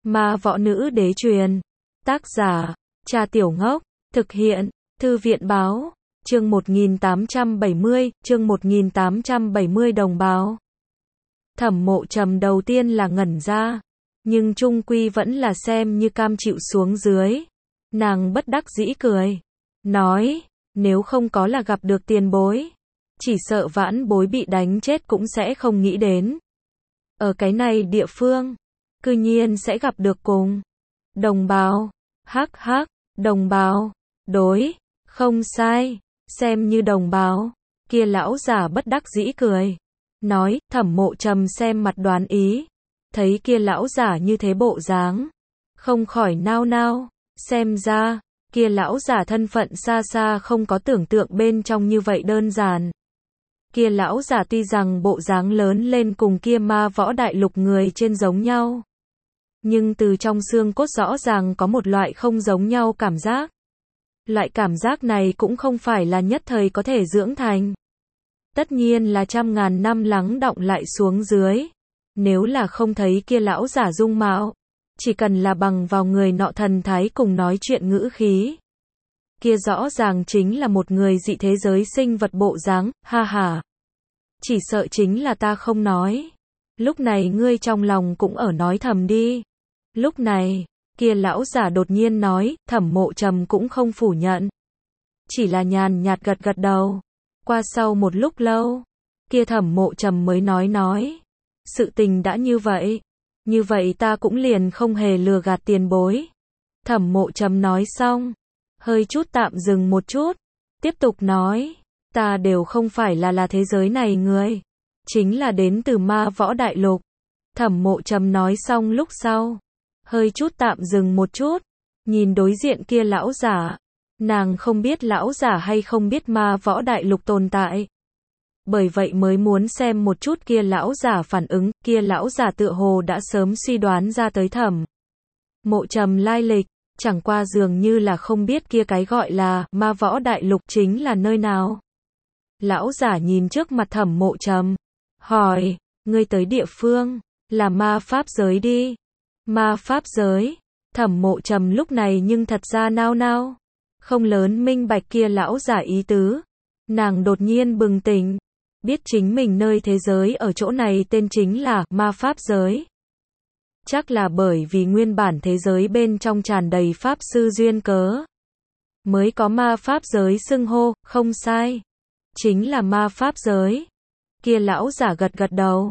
Ma võ nữ đế truyền. Tác giả, Trà Tiểu Ngốc. Thực hiện, Thư viện báo. Chương 1870, đồng bào. Thẩm Mộ Trầm đầu tiên là ngẩn ra, nhưng chung quy vẫn là xem như cam chịu xuống dưới. Nàng bất đắc dĩ cười, nói, nếu không có là gặp được tiền bối, chỉ sợ vãn bối bị đánh chết cũng sẽ không nghĩ đến. Ở cái này địa phương, cư nhiên sẽ gặp được cùng đồng bào. Hắc hắc, đồng bào, đối, không sai, xem như đồng bào. Kia lão giả bất đắc dĩ cười, nói. Thẩm Mộ Trầm xem mặt đoán ý, thấy kia lão giả như thế bộ dáng, không khỏi nao nao, xem ra, kia lão giả thân phận xa xa không có tưởng tượng bên trong như vậy đơn giản. Kia lão giả tuy rằng bộ dáng lớn lên cùng kia ma võ đại lục người trên giống nhau, nhưng từ trong xương cốt rõ ràng có một loại không giống nhau cảm giác. Loại cảm giác này cũng không phải là nhất thời có thể dưỡng thành. Tất nhiên là trăm ngàn năm lắng đọng lại xuống dưới. Nếu là không thấy kia lão giả dung mạo, chỉ cần là bằng vào người nọ thần thái cùng nói chuyện ngữ khí, kia rõ ràng chính là một người dị thế giới sinh vật bộ dáng, ha ha. Chỉ sợ chính là ta không nói. Lúc này ngươi trong lòng cũng ở nói thầm đi. Lúc này, kia lão giả đột nhiên nói. Thẩm Mộ Trầm cũng không phủ nhận, chỉ là nhàn nhạt gật gật đầu. Qua sau một lúc lâu, kia Thẩm Mộ Trầm mới nói, sự tình đã như vậy ta cũng liền không hề lừa gạt tiền bối. Thẩm Mộ Trầm nói xong, hơi chút tạm dừng một chút, tiếp tục nói, ta đều không phải là thế giới này người, chính là đến từ ma võ đại lục. Thẩm Mộ Trầm nói xong lúc sau, hơi chút tạm dừng một chút, nhìn đối diện kia lão giả. Nàng không biết lão giả hay không biết ma võ đại lục tồn tại, bởi vậy mới muốn xem một chút kia lão giả phản ứng. Kia lão giả tựa hồ đã sớm suy đoán ra tới Thẩm Mộ Trầm lai lịch, chẳng qua dường như là không biết kia cái gọi là ma võ đại lục chính là nơi nào. Lão giả nhìn trước mặt Thẩm Mộ Trầm, hỏi, ngươi tới địa phương là ma pháp giới đi. Ma pháp giới? Thẩm Mộ Trầm lúc này nhưng thật ra nao nao, không lớn minh bạch kia lão giả ý tứ. Nàng đột nhiên bừng tỉnh, biết chính mình nơi thế giới ở chỗ này tên chính là ma pháp giới. Chắc là bởi vì nguyên bản thế giới bên trong tràn đầy pháp sư duyên cớ, mới có ma pháp giới xưng hô. Không sai, chính là ma pháp giới. Kia lão giả gật gật đầu,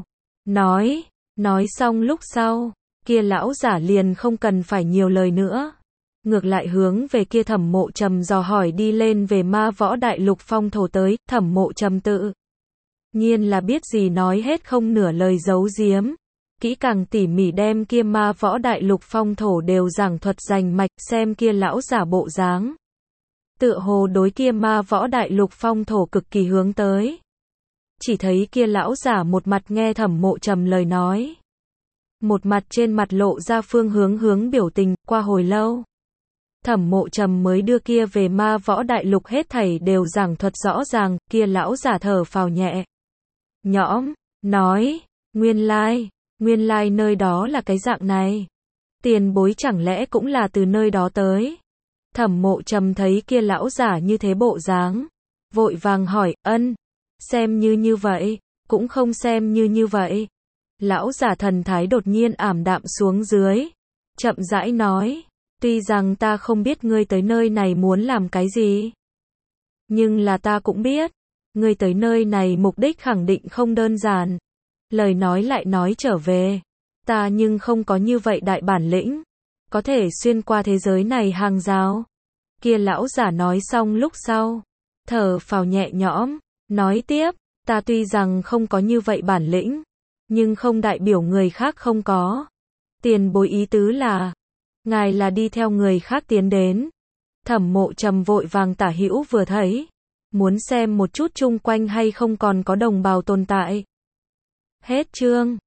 nói xong lúc sau, kia lão giả liền không cần phải nhiều lời nữa, ngược lại hướng về kia Thẩm Mộ Trầm dò hỏi đi lên về ma võ đại lục phong thổ tới. Thẩm Mộ Trầm tự nhiên là biết gì nói hết, không nửa lời giấu giếm, kỹ càng tỉ mỉ đem kia ma võ đại lục phong thổ đều giảng thuật rành mạch. Xem kia lão giả bộ dáng, tựa hồ đối kia ma võ đại lục phong thổ cực kỳ hướng tới. Chỉ thấy kia lão giả một mặt nghe Thẩm Mộ Trầm lời nói, một mặt trên mặt lộ ra phương hướng biểu tình. Qua hồi lâu, Thẩm Mộ Trầm mới đưa kia về ma võ đại lục hết thảy đều giảng thuật rõ ràng. Kia lão giả thở phào nhẹ nhõm, nói, nguyên lai nơi đó là cái dạng này. Tiền bối chẳng lẽ cũng là từ nơi đó tới? Thẩm Mộ Trầm thấy kia lão giả như thế bộ dáng, vội vàng hỏi, xem như vậy, cũng không xem như vậy. Lão giả thần thái đột nhiên ảm đạm xuống dưới, chậm rãi nói, tuy rằng ta không biết ngươi tới nơi này muốn làm cái gì, nhưng là ta cũng biết, ngươi tới nơi này mục đích khẳng định không đơn giản. Lời nói lại nói trở về, ta nhưng không có như vậy đại bản lĩnh, có thể xuyên qua thế giới này hàng rào. Kia lão giả nói xong lúc sau, thở phào nhẹ nhõm, nói tiếp, ta tuy rằng không có như vậy bản lĩnh, nhưng không đại biểu người khác không có. Tiền bối ý tứ là, ngài là đi theo người khác tiến đến. Thẩm Mộ Trầm vội vàng tả hữu vừa thấy, muốn xem một chút chung quanh hay không còn có đồng bào tồn tại. Hết chương.